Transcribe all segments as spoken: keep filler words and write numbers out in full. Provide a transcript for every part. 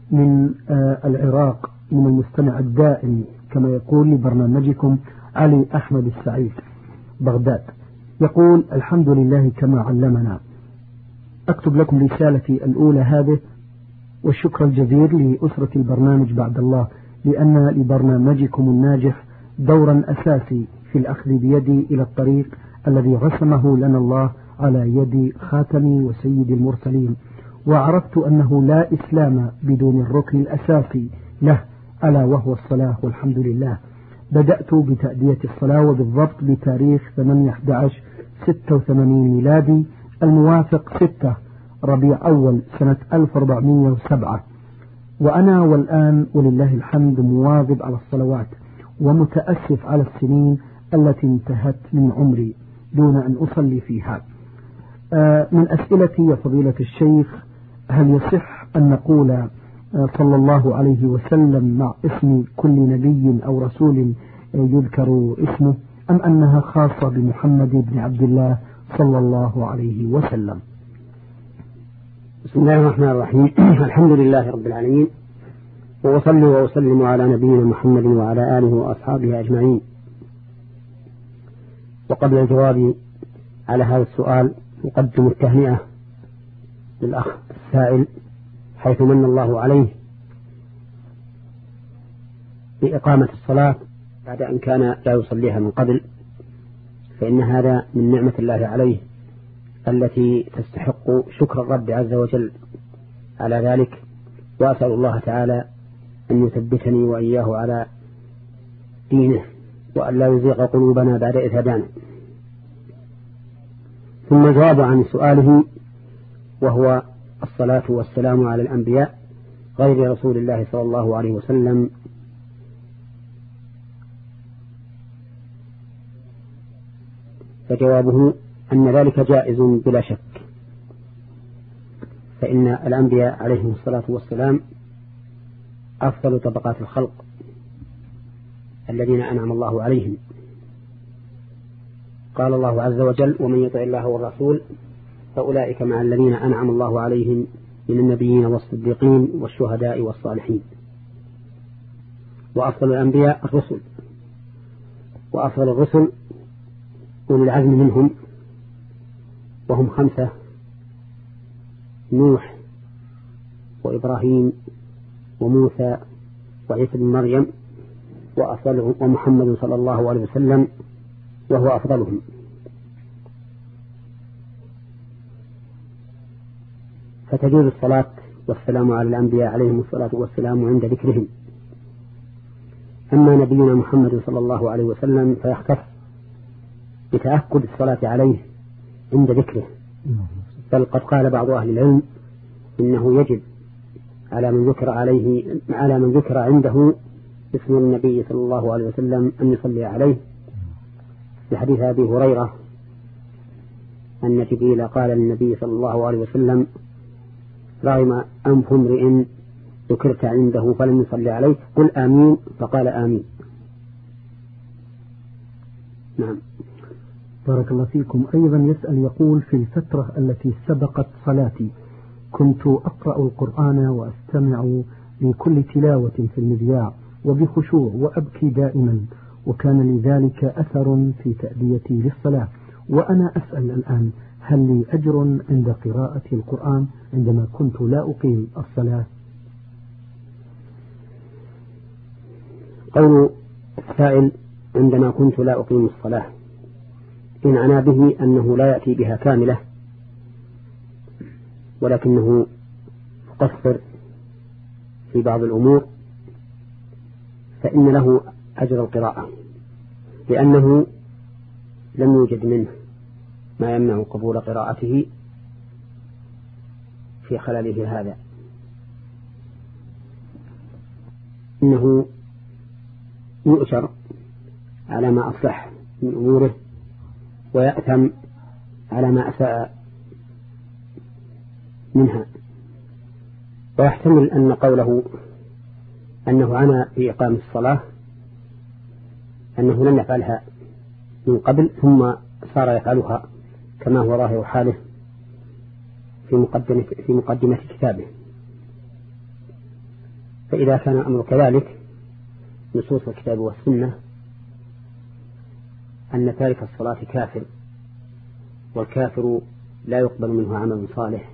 من العراق، من المستمع الدائم كما يقول لبرنامجكم علي أحمد السعيد بغداد. يقول: الحمد لله كما علمنا. أكتب لكم رسالتي الأولى هذه والشكر الجزير لأسرة البرنامج بعد الله، لأن لبرنامجكم الناجح دورا أساسي في الأخذ بيدي إلى الطريق الذي رسمه لنا الله على يد خاتم وسيد المرسلين، وعرفت أنه لا إسلام بدون الركن الأساسي له ألا وهو الصلاة، والحمد لله. بدأت بتأدية الصلاة وبالضبط بتاريخ ثمانية أحد عشر ستة وثمانين ميلادي الموافق ستة ربيع أول سنة ألف وأربعمائة وسبعة، وأنا والآن ولله الحمد مواظب على الصلوات، ومتأسف على السنين التي انتهت من عمري دون أن أصلي فيها. من أسئلتي يا فضيلة الشيخ: هل يصح أن نقول صلى الله عليه وسلم مع اسم كل نبي أو رسول يذكر اسمه، أم أنها خاصة بمحمد بن عبد الله صلى الله عليه وسلم؟ بسم الله الرحمن الرحيم. الحمد لله رب العالمين، وأصلي وأسلم على نبينا محمد وعلى آله وأصحابه أجمعين. وقبل الجواب على هذا السؤال أقدم التهنئة للأخ السائل، حيث من الله عليه بإقامة الصلاة بعد أن كان لا يصليها من قبل، فإن هذا من نعمة الله عليه التي تستحق شكر الرب عز وجل على ذلك. وأسأل الله تعالى أن يثبتني وإياه على دينه، وأن لا يزيغ قلوبنا بعد إذ هدانا. ثم جواب عن سؤاله، وهو الصلاة والسلام على الأنبياء غير رسول الله صلى الله عليه وسلم. فجوابه أن ذلك جائز بلا شك، فإن الأنبياء عليهم الصلاة والسلام أفضل طبقات الخلق الذين أنعم الله عليهم. قال الله عز وجل: ومن يطع الله والرسول فأولئك مع الذين أنعم الله عليهم من النبيين والصديقين والشهداء والصالحين. وأفضل الأنبياء الرسل، وأفضل الرسل أولي العزم منهم، وهم خمسة: نوح وإبراهيم وموسى وعيسى بن مريم، وأفضلهم ومحمد صلى الله عليه وسلم وهو أفضلهم. فتجوز الصلاة والسلام على الأنبياء عليهم الصلاة والسلام عند ذكرهم. أما نبينا محمد صلى الله عليه وسلم فيختص بتأكد الصلاة عليه عند ذكره، بل قد قال بعض أهل العلم إنه يجب على من ذكر عليه على من ذكر عنده اسم النبي صلى الله عليه وسلم أن يصلي عليه، في حديث أبي هريرة أن جبريل قال للنبي صلى الله عليه وسلم: رغم أنف امرئ ذكرت عنده فلم يصلي عليه، قل آمين، فقال آمين. نعم. بارك الله فيكم. أيضا يسأل يقول: في الفترة التي سبقت صلاتي كنت أقرأ القرآن وأستمع لكل تلاوة في المذياع وبخشوع وأبكي دائما، وكان لذلك أثر في تأديتي للصلاة، وأنا أسأل الآن: هل لي أجر عند قراءة القرآن عندما كنت لا أقيم الصلاة؟ قول السائل: عندما كنت لا أقيم الصلاة، إن عنا به أنه لا يأتي بها كاملة، ولكنه مقصر في بعض الأمور، فإن له أجر القراءة، لأنه لم يوجد منه ما يمنع قبول قراءته في خلاله هذا. إنه يؤجر على ما أصلح من أموره، ويأثم على ما أساء منها. ويحتمل أن قوله أنه عنا بإقام الصلاة أنه لم يفعلها من قبل ثم صار يفعلها، كما هو ظاهر حاله في مقدمة, في مقدمة كتابه. فإذا كان الأمر كذلك نصوص الكتاب والسنة أن تارك الصلاة كافر، والكافر لا يقبل منه عمل صالح،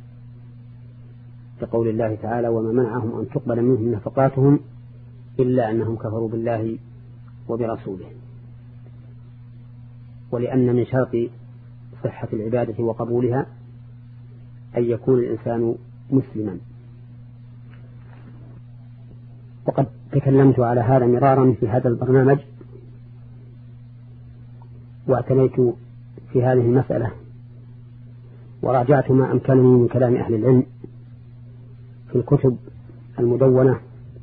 كقول الله تعالى: وما منعهم أن تقبل منهم نفقاتهم إلا أنهم كفروا بالله وبرسوله. ولأن من شرط صحة العبادة وقبولها أن يكون الإنسان مسلما. وقد تكلمت على هذا مرارا في هذا البرنامج، واعتنيت في هذه المسألة وراجعت ما أمكنني من كلام أهل العلم في الكتب المدونة،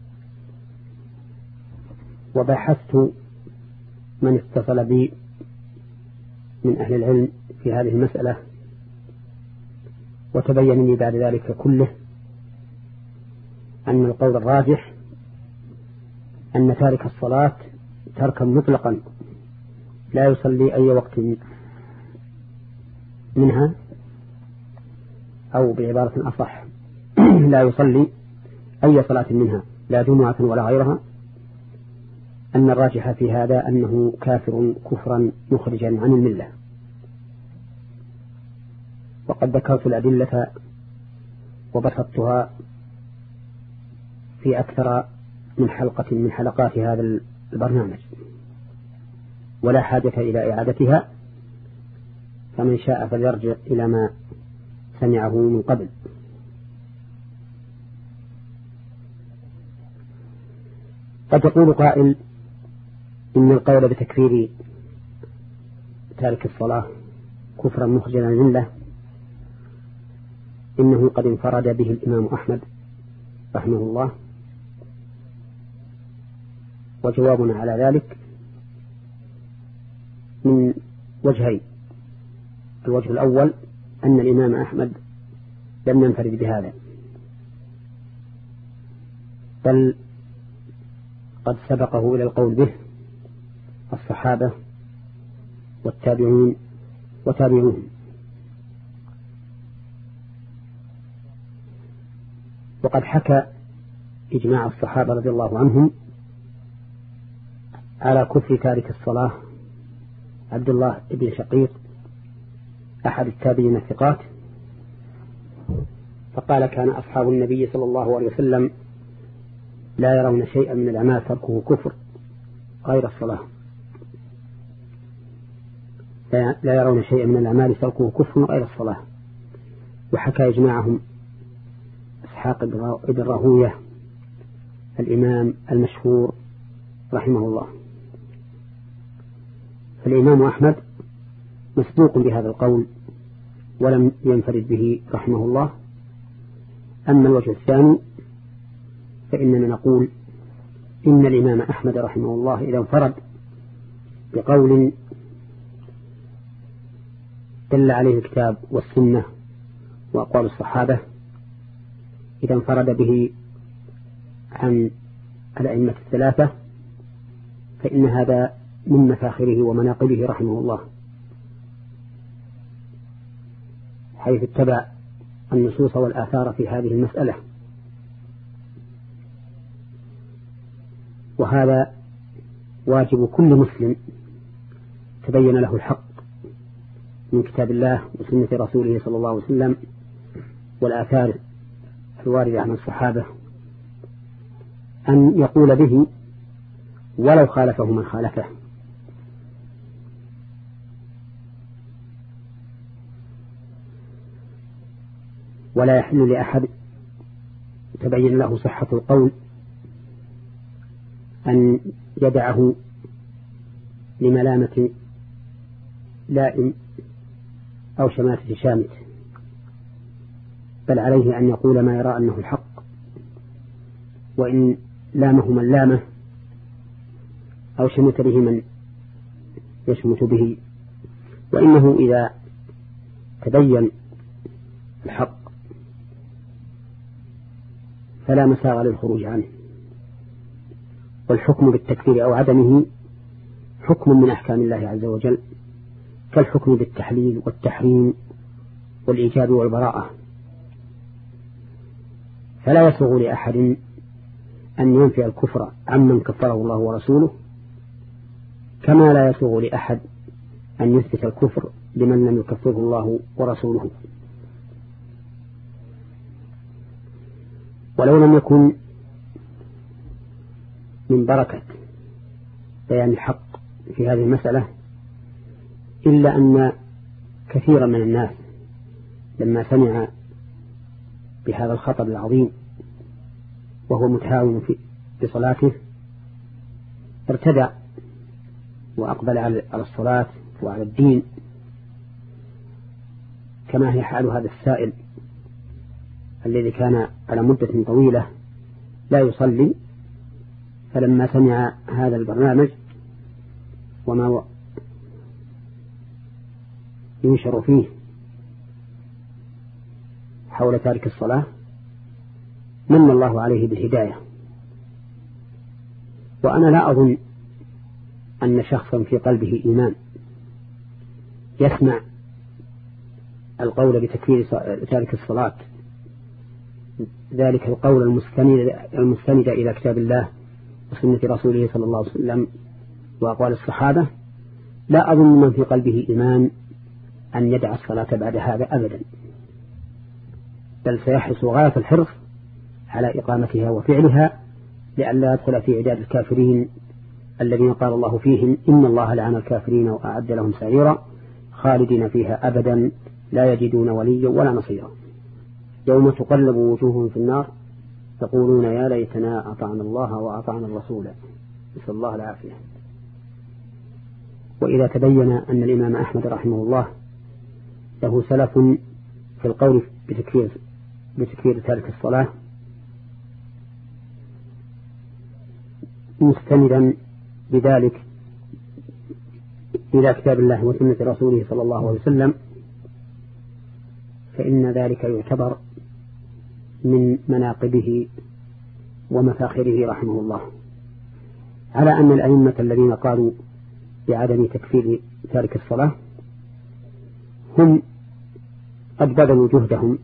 وبحثت من اتصل بي من أهل العلم في هذه المسألة، وتبين لي بعد ذلك كله أن القول الراجح أن تارك الصلاة تركا مطلقا لا يصلي أي وقت منها، أو بعبارة أصح لا يصلي أي صلاة منها لا جمعة ولا غيرها، أن الراجح في هذا أنه كافر كفرا مخرجا عن الملة. وقد ذكرت الأدلة وبسطتها في أكثر من حلقة من حلقات هذا البرنامج، ولا حاجة إلى إعادتها، فمن شاء فليرجع إلى ما سمعه من قبل. قد يقول قائل إن القول بتكفير تارك الصلاة كفرا مخرجا عن الملة إنه قد انفرد به الإمام أحمد رحمه الله. وجوابنا على ذلك من وجهين: الوجه الأول أن الإمام أحمد لم ينفرد بهذا، بل قد سبقه إلى القول به الصحابة والتابعين وتابعوهم. وقد حكى إجماع الصحابة رضي الله عنهم على كفر تارك الصلاة عبد الله بن شقيق أحد التابعين الثقات، فقال: كان أصحاب النبي صلى الله عليه وسلم لا يرون شيئا من الأعمال تركه كفر غير الصلاة، لا يرون شيئا من الأعمال تركه كفر غير الصلاة. وحكى إجماعهم إسحاق بن راهوية الإمام المشهور رحمه الله. فالإمام أحمد مسبوق بهذا القول ولم ينفرد به رحمه الله. أما الوجه الثاني فإننا نقول إن الإمام أحمد رحمه الله إذا انفرد بقول دل عليه الكتاب والسنة وأقوال الصحابة، إذا انفرد به عن الأئمة الثلاثة فإن هذا من مفاخره ومناقبه رحمه الله، حيث اتبع النصوص والآثار في هذه المسألة. وهذا واجب كل مسلم تبين له الحق من كتاب الله وسنة رسوله صلى الله عليه وسلم والآثار الواردة عن الصحابة أن يقول به ولو خالفه من خالفه. ولا يحل لأحد تبين له صحة القول أن يدعه لملامة لائم أو شماتة شامت، بل عليه أن يقول ما يرى أنه الحق، وإن لامه من لامه أو شمت به من يشمت به، وإنه إذا تبين الحق فلا مساغ للخروج عنه. والحكم بالتكفير أو عدمه حكم من أحكام الله عز وجل، كالحكم بالتحليل والتحريم والإيجاب والبراءة، فلا يسوغ لأحد أن ينفي الكفر عمن كفره الله ورسوله، كما لا يسوغ لأحد أن يثبت الكفر لمن لم يكفره الله ورسوله. ولو لم يكن من بركة بيان الحق في هذه المسألة إلا أن كثيرا من الناس لما سمع بهذا الخطر العظيم وهو متهاون في صلاته ارتدع وأقبل على الصلاة وعلى الدين، كما هي حال هذا السائل الذي كان على مدة طويلة لا يصلي، فلما سمع هذا البرنامج وما ينشر فيه حول تارك الصلاة من الله عليه بالهداية. وأنا لا أظن أن شخصا في قلبه إيمان يسمع القول بتكفير تارك الصلاة، ذلك القول المستند, المستند إلى كتاب الله وسنة رسوله صلى الله عليه وسلم وأقوال الصحابة، لا أظن من في قلبه إيمان أن يدع الصلاة بعد هذا أبدا، بل سيحرص غاية الحرص على إقامتها وفعلها لئلا يدخل في عداد الكافرين الذين قال الله فيهم إن الله لعن الكافرين وأعد لهم سعيرا خالدين فيها أبدا لا يجدون وليا ولا نصيرا. يوم تقلب وجوههم في النار يقولون يا ليتنا أطعنا الله وأطعنا الرسول، نسأل الله العافية. وإذا تبين أن الإمام أحمد رحمه الله له سلف في القول بتكفير بتكفير تارك الصلاة مستندا بذلك إلى كتاب الله وسنة رسوله صلى الله عليه وسلم، فإن ذلك يعتبر من مناقبه ومفاخره رحمه الله، على أن الأئمة الذين قالوا بعدم تكفير تارك الصلاة هم قد بذلوا جهدهم،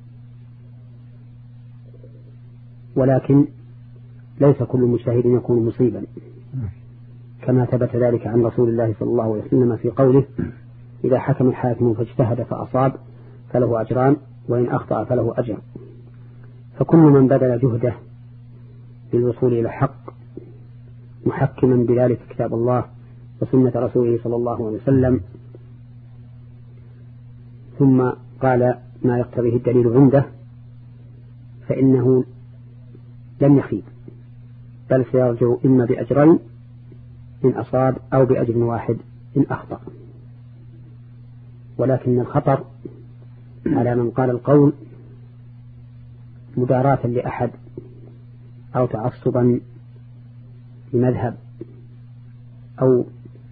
ولكن ليس كل مجتهد يكون مصيبا، كما ثبت ذلك عن رسول الله صلى الله عليه وسلم في قوله إذا حكم الحاكم فاجتهد فأصاب فله أجران وإن أخطأ فله أجر. فكل من بذل جهده للوصول إلى الحق محكما بذلك كتاب الله وسنة رسوله صلى الله عليه وسلم ثم قال ما يقتضيه الدليل عنده فإنه لن يخيب، بل سيرجع إما بأجرين إن أصاب أو بأجر واحد إن أخطأ. ولكن الخطر على من قال القول مداراة لأحد أو تعصبا لمذهب أو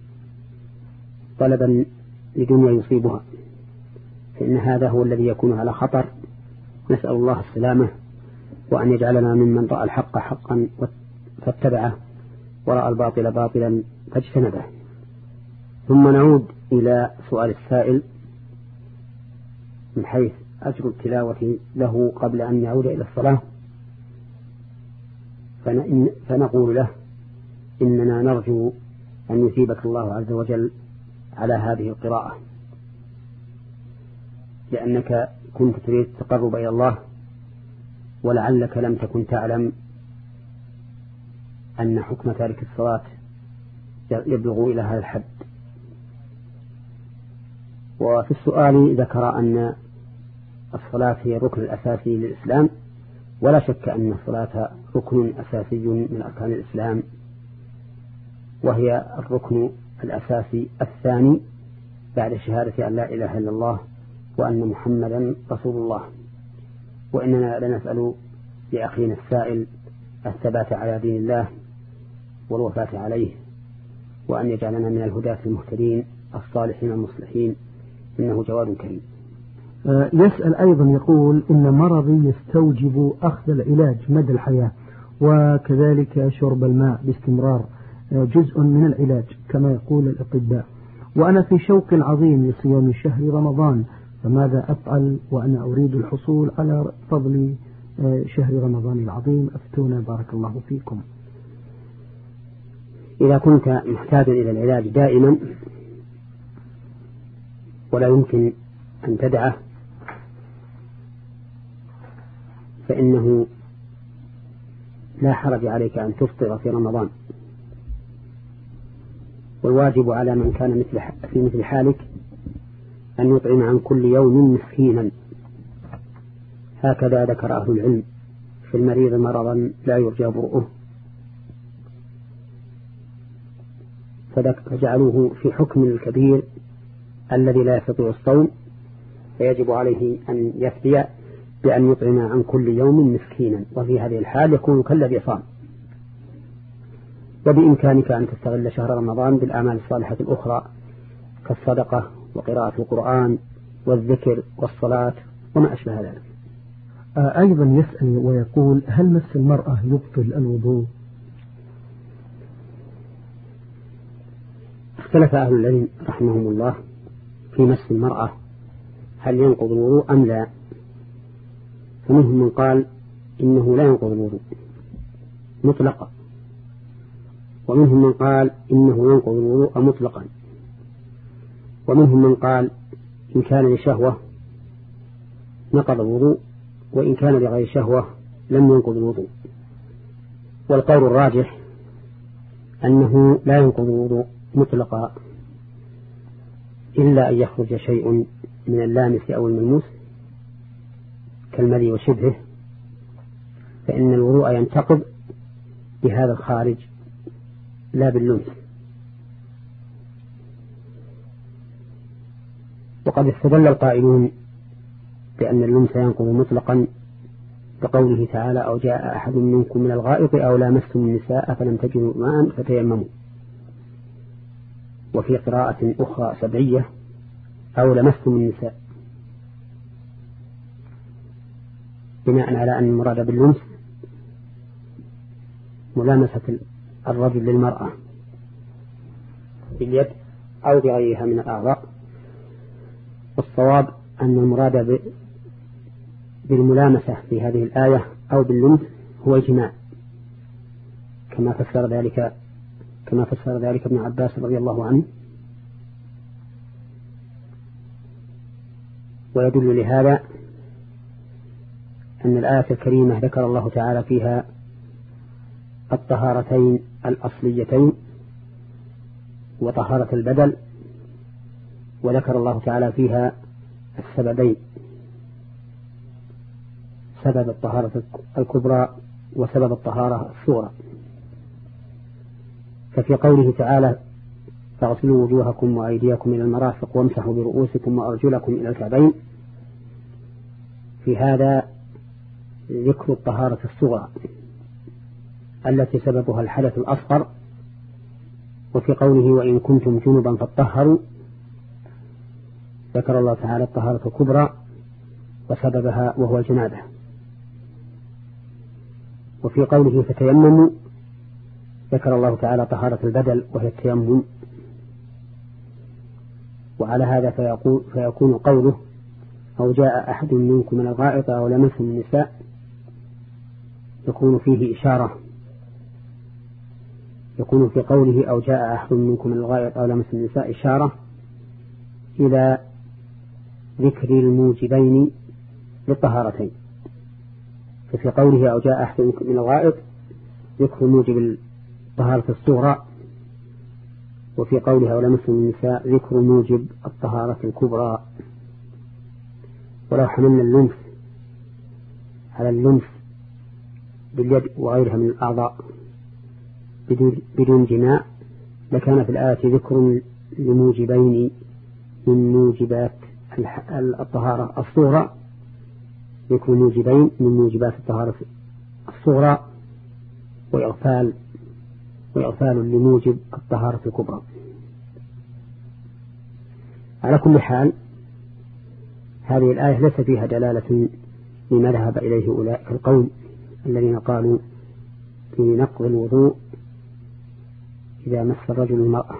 طلبا لدنيا يصيبها، فإن هذا هو الذي يكون على خطر. نسأل الله السلامة وأن يجعلنا ممن رأى الحق حقا فاتبعه ورأى الباطل باطلا فاجتنبه. ثم نعود إلى سؤال السائل من حيث أجر التلاوة له قبل أن يعود إلى الصلاة، فنقول له إننا نرجو أن يثيبك الله عز وجل على هذه القراءة، لأنك كنت تريد التقرب إلى الله، ولعلك لم تكن تعلم أن حكم تارك الصلاة يبلغ إلى هذا الحد. وفي السؤال ذكر أن الصلاة هي الركن الأساسي للإسلام، ولا شك أن الصلاة ركن أساسي من أركان الإسلام، وهي الركن الأساسي الثاني بعد شهادة أن لا إله إلا الله وأن محمدا رسول الله. وإننا لنسأل لأخينا السائل الثبات على دين الله والوفاة عليه، وأن يجعلنا من الهداة المهتدين الصالحين المصلحين، إنه جواد كريم. يسأل أيضا يقول إن مرضي يستوجب أخذ العلاج مدى الحياة، وكذلك شرب الماء باستمرار جزء من العلاج كما يقول الأطباء، وأنا في شوق عظيم لصيام شهر رمضان، فماذا أفعل وأنا أريد الحصول على فضل شهر رمضان العظيم؟ أفتونا بارك الله فيكم. إذا كنت محتاجا إلى العلاج دائما ولا يمكن أن تدعه فإنه لا حرج عليك أن تفطر في رمضان، والواجب على من كان مثل في مثل حالك أن يطعم عن كل يوم مسكينا، هكذا ذكر أهل العلم في المريض مرضا لا يرجى برؤه، فجعلوه في حكم الكبير الذي لا يستطيع الصوم، فيجب عليه أن يفدي بأن يطعم عن كل يوم مسكينا، وفي هذه الحال يكون كالذي صام. وبإمكانك أن تستغل شهر رمضان بالأعمال الصالحة الأخرى كالصدقة وقراءة القرآن والذكر والصلاة وما أشبه ذلك. أيضا يسأل ويقول: هل مس المرأة يبطل الوضوء؟ اختلف أهل العلم رحمهم الله في مس المرأة هل ينقض الوضوء أم لا، فمنهم من قال إنه لا ينقض الوضوء مطلقا، ومنهم من قال إنه ينقض الوضوء مطلقا، ومنهم من قال إن كان لشهوة نقض الوضوء، وإن كان لغير شهوة لم ينقض الوضوء. والقول الراجح أنه لا ينقض الوضوء مطلقا إلا أن يخرج شيء من اللامس أو الملموس كالمذي وشبهه، فإن الوضوء ينتقض بهذا الخارج لا باللمس. وقد استدل القائلون بأن اللمس ينقض مطلقا بقوله تعالى: أو جاء أحد منكم من الغائط أو لامستم النساء فلم تجدوا ماء فتيمموا. وفي قراءة أخرى سبعية: أو لمستم النساء، بناء على أن المراد باللمس ملامسة الرجل للمرأة باليد أو بغيرها من الأعضاء. والصواب أن المراد بالملامسة في هذه الآية أو باللمس هو الجماع، كما فسر ذلك كما فسر ذلك ابن عباس رضي الله عنه. ويدل لهذا أن الآية الكريمة ذكر الله تعالى فيها الطهارتين الأصليتين وطهارة البدل، وذكر الله تعالى فيها السببين: سبب الطهارة الكبرى وسبب الطهارة الصغرى. ففي قوله تعالى: فاغسلوا وجوهكم وأيديكم إلى المرافق وامسحوا برؤوسكم وأرجلكم إلى الكعبين، في هذا ذكر الطهارة الصغرى التي سببها الحدث الأصغر. وفي قوله: وإن كنتم جنبا فاطهروا، ذكر الله تعالى الطهارة الكبرى وسببها وهو الجنابة. وفي قوله: فتيمموا، ذكر الله تعالى طهارة البدل وهي التيمم. وعلى هذا فيقول فيكون قوله: أو جاء أحد منكم من الغائط أو لمستم النساء، يكون فيه إشارة يكون في قوله أو جاء أحد منكم من الغائط أو لمستم النساء إشارة إلى ذكر الموجبين للطهارتين. ففي قوله أو جاء أحد منكم من الغائط ذكر موجب الطهارة الصغرى، وفي قوله أو لمستم النساء ذكر موجب الطهارة الكبرى. ولو حملنا اللمس على اللمس باليد وغيرها من الأعضاء بدون جماع لكان في الآية ذكر لموجبين من موجبات الطهارة الصغرى، ذكر موجبين من موجبات الطهارة الصغرى وإغفال وإغفال لموجب الطهارة الكبرى. على كل حال هذه الآية ليس فيها دلالة لما ذهب إليه أولئك القوم الذين قالوا في نقض الوضوء إذا مس الرجل المرأة،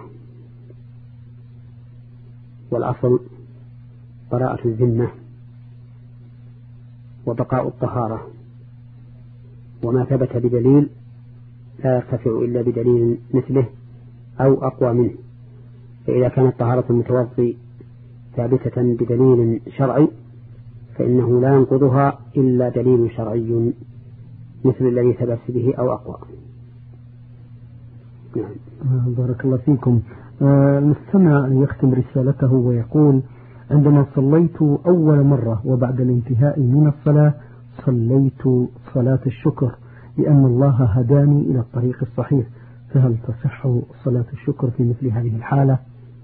والأصل براءة الذمة وبقاء الطهارة وما ثبت بدليل لا يرتفع إلا بدليل مثله أو أقوى منه. فإذا كانت طهارة المتوضي ثابتة بدليل شرعي فإنه لا ينقضها إلا دليل شرعي مثل الذي ثبت به أو أقوى. نعم. بارك الله فيكم. المستمع يختم رسالته ويقول: عندما صليت أول مرة وبعد الانتهاء من الصلاة صليت صلاة الشكر لأن الله هداني إلى الطريق الصحيح، فهل تصح صلاة الشكر في مثل هذه الحالة؟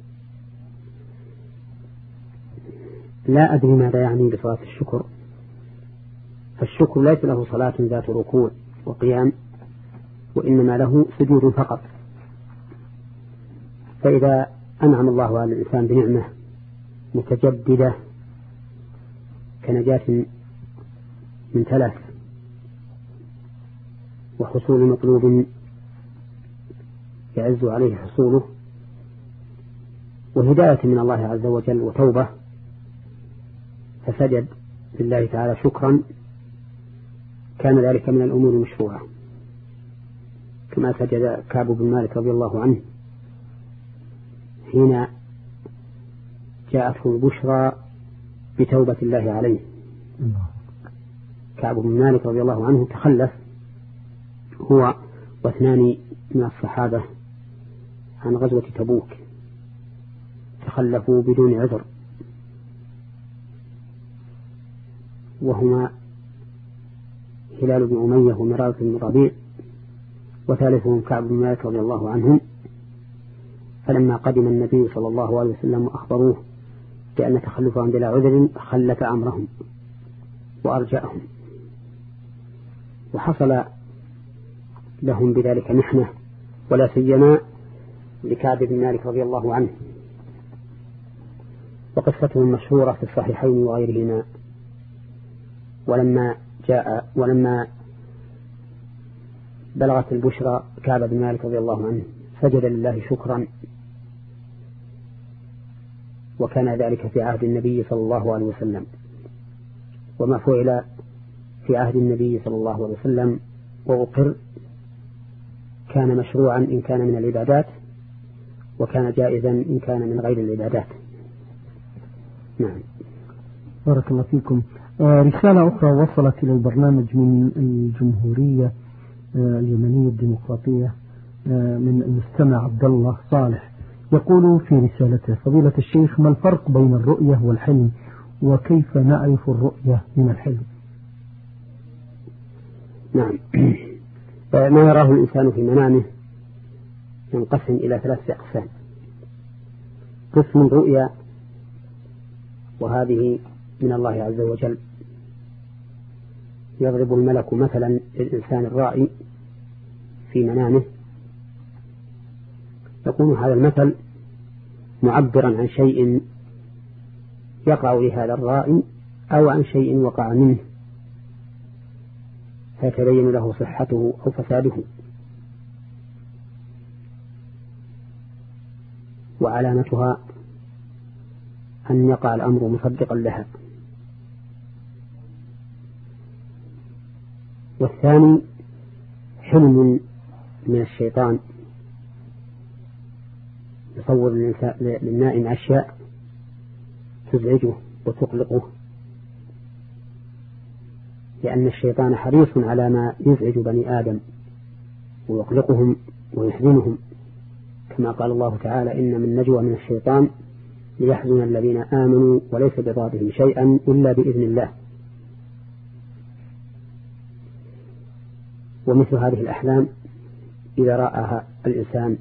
لا أدري ماذا يعني بصلاة الشكر. فالشكر ليس له صلاة ذات ركوع وقيام، وإنما له سجود فقط. فإذا أنعم الله على الإنسان بنعمة متجددة كنجاة من تلف وحصول مطلوب يعز عليه حصوله وهداية من الله عز وجل وتوبة، فسجد لله تعالى شكرا، كان ذلك من الأمور المشروعة، كما سجد كعب بن مالك رضي الله عنه حين جاءته البشرى بتوبة الله عليه. كعب بن مالك رضي الله عنه تخلف هو واثنان من الصحابة عن غزوة تبوك، تخلفوا بدون عذر، وهما هلال بن أمية ومرارة بن ربيع، وثالثهم كعب بن مالك رضي الله عنهم. فلما قدم النبي صلى الله عليه وسلم وأخبروه بأن تخلفهم بلا عذر خلف أمرهم وأرجأهم، وحصل لهم بذلك محنة، ولا سيما لكعب بن مالك رضي الله عنه، وقصتهم مشهورة في الصحيحين وغيرهما. ولما جاء ولما بلغت البشرى كعب بن مالك رضي الله عنه سجد لله شكرا، وكان ذلك في عهد النبي صلى الله عليه وسلم. وما فعل في عهد النبي صلى الله عليه وسلم وأقر كان مشروعا إن كان من العبادات، وكان جائزا إن كان من غير العبادات. نعم. بارك الله فيكم. رسالة أخرى وصلت إلى البرنامج من الجمهورية اليمنية الديمقراطية من المستمع عبد الله صالح، يقول في رسالته: فضيلة الشيخ، ما الفرق بين الرؤية والحلم، وكيف نعرف الرؤية من الحلم؟ نعم. ما يراه الإنسان في منامه ينقسم إلى ثلاثة أقسام. قسم الرؤيا، وهذه من الله عز وجل، يضرب الملك مثلا للإنسان الرائي في منامه، يكون هذا المثل معبرا عن شيء يقع لهذا الرائي أو عن شيء وقع منه فيتبين له صحته أو فساده. وعلامتها أن يقع الأمر مصدقا لها. والثاني حلم من الشيطان، يصور للنائم أشياء تزعجه وتقلقه، لأن الشيطان حريص على ما يزعج بني آدم ويقلقهم ويحزنهم، كما قال الله تعالى: إن من نجوى من الشيطان ليحزن الذين آمنوا وليس بضارهم شيئا إلا بإذن الله. ومثل هذه الأحلام إذا رآها الإنسان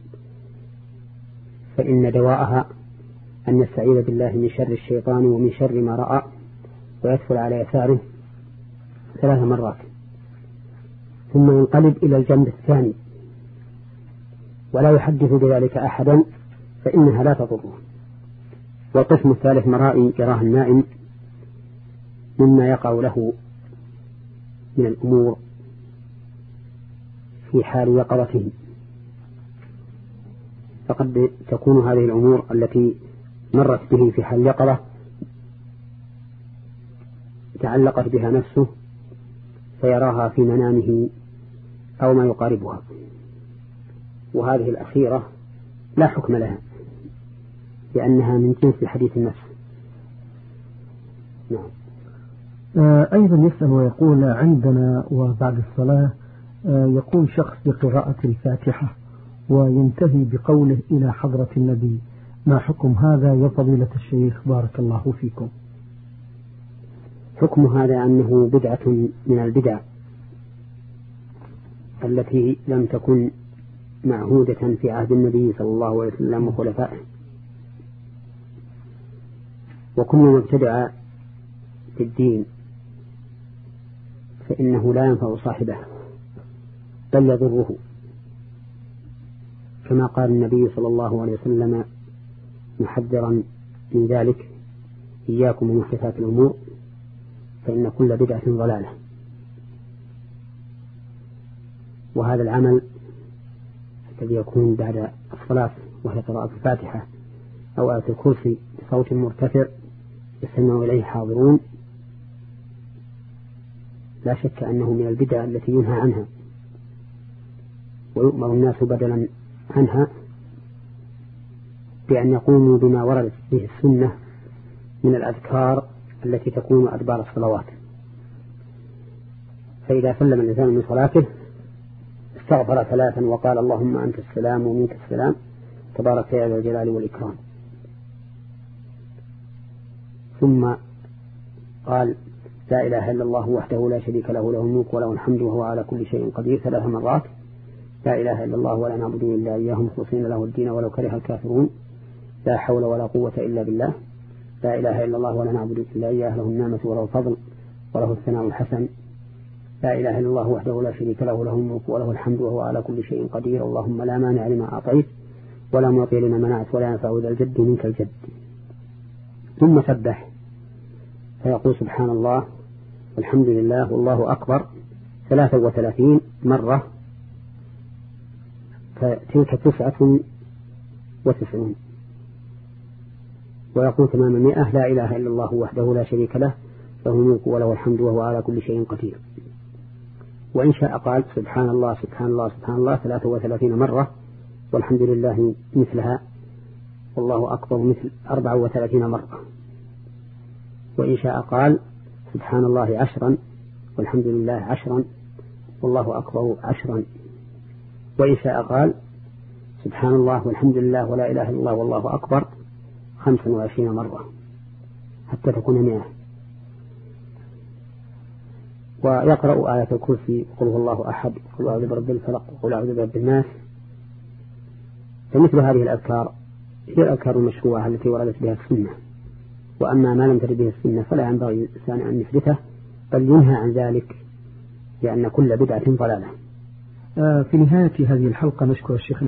فإن دواءها أن يستعيذ بالله من شر الشيطان ومن شر ما رأى، ويدخل على يساره ثلاث مرات، ثم ينقلب إلى الجنب الثاني ولا يحدث بذلك أحدا فإنها لا تضره. والقسم الثالث مرائي يراه النائم مما يقع له من الأمور في حال يقظته، فقد تكون هذه الأمور التي مرت به في حال يقظة تعلقت بها نفسه فيراها في منامه أو ما يقاربها، وهذه الأخيرة لا حكم لها لأنها من جنس حديث النفس. نعم. آه أيضا يسأل ويقول عندنا وبعد الصلاة آه يقول شخص بقراءة الفاتحة وينتهي بقوله إلى حضرة النبي، ما حكم هذا يا فضيلة الشيخ بارك الله فيكم؟ حكم هذا أنه بدعة من البدع التي لم تكن معهودة في عهد النبي صلى الله عليه وسلم وخلفائه، وكل ما ابتدع في الدين فإنه لا ينفع صاحبه بل يضره، كما قال النبي صلى الله عليه وسلم محذرا من ذلك: إياكم ومحدثات الأمور فإن كل بدعة ضلالة. وهذا العمل الذي يكون بعد الصلاة وهي قراءة الفاتحة أو آية الكرسي بصوت مرتفع يستمع إليه حاضرون لا شك أنه من البدع التي ينهى عنها ويؤمر الناس بدلا عنها بأن يقوموا بما وردت به السنة من الأذكار التي تكون أدبار الصلوات. فإذا سلم الإنسان من صلاته استغفر ثلاثا وقال: اللهم أنت السلام ومنك السلام تبارك يا ذا الجلال والإكرام، ثم قال: لا إله إلا الله وحده لا شريك له له الملك وله الحمد وهو على كل شيء قدير ثلاث مرات، لا إله إلا الله ولا نعبد إلا إياه مخلصين له الدين ولو كره الكافرون، لا حول ولا قوة إلا بالله، لا إله إلا الله ولا نعبد إلا إياه له النعمة وله الفضل وله الثناء الحسن، لا إله إلا الله وحده لا شريك له له الملك وله الحمد وهو على كل شيء قدير، اللهم لا مانع لما أعطيت ولا معطي لما منعت ولا ينفع ذا الجد منك الجد. ثم سبح فيقول: سبحان الله والحمد لله والله أكبر ثلاثة وثلاثين مرة، فتلك تسعة وتسعون. ويقول تمام المئة: لا إله إلا الله وحده لا شريك له له الملك وله الحمد وهو على كل شيء قدير. وإن شاء قال: سبحان الله سبحان الله سبحان الله ثلاثة وثلاثين مرة، والحمد لله مثلها، والله أكبر مثل أربعة وثلاثين مرة. وإن شاء قال: سبحان الله عشرا والحمد لله عشرا والله أكبر عشرا. وإن شاء قال: سبحان الله والحمد لله ولا إله إلا الله والله أكبر خمسا وعشرين مرة حتى تكون مئة. ويقرأ آية الكرسي: قل هو الله أحد، قل أعوذ برب الفلق، قل أعوذ برب الناس. فمثل هذه الأذكار هي الأذكار المشروعة التي وردت بها السنة، وأما ما لم ترد به السنة فلا ينبغي الإنسان أن يحدثه بل ينهى عن ذلك، لأن كل بدعة ضلالة. في نهاية هذه الحلقة نشكر الشيخ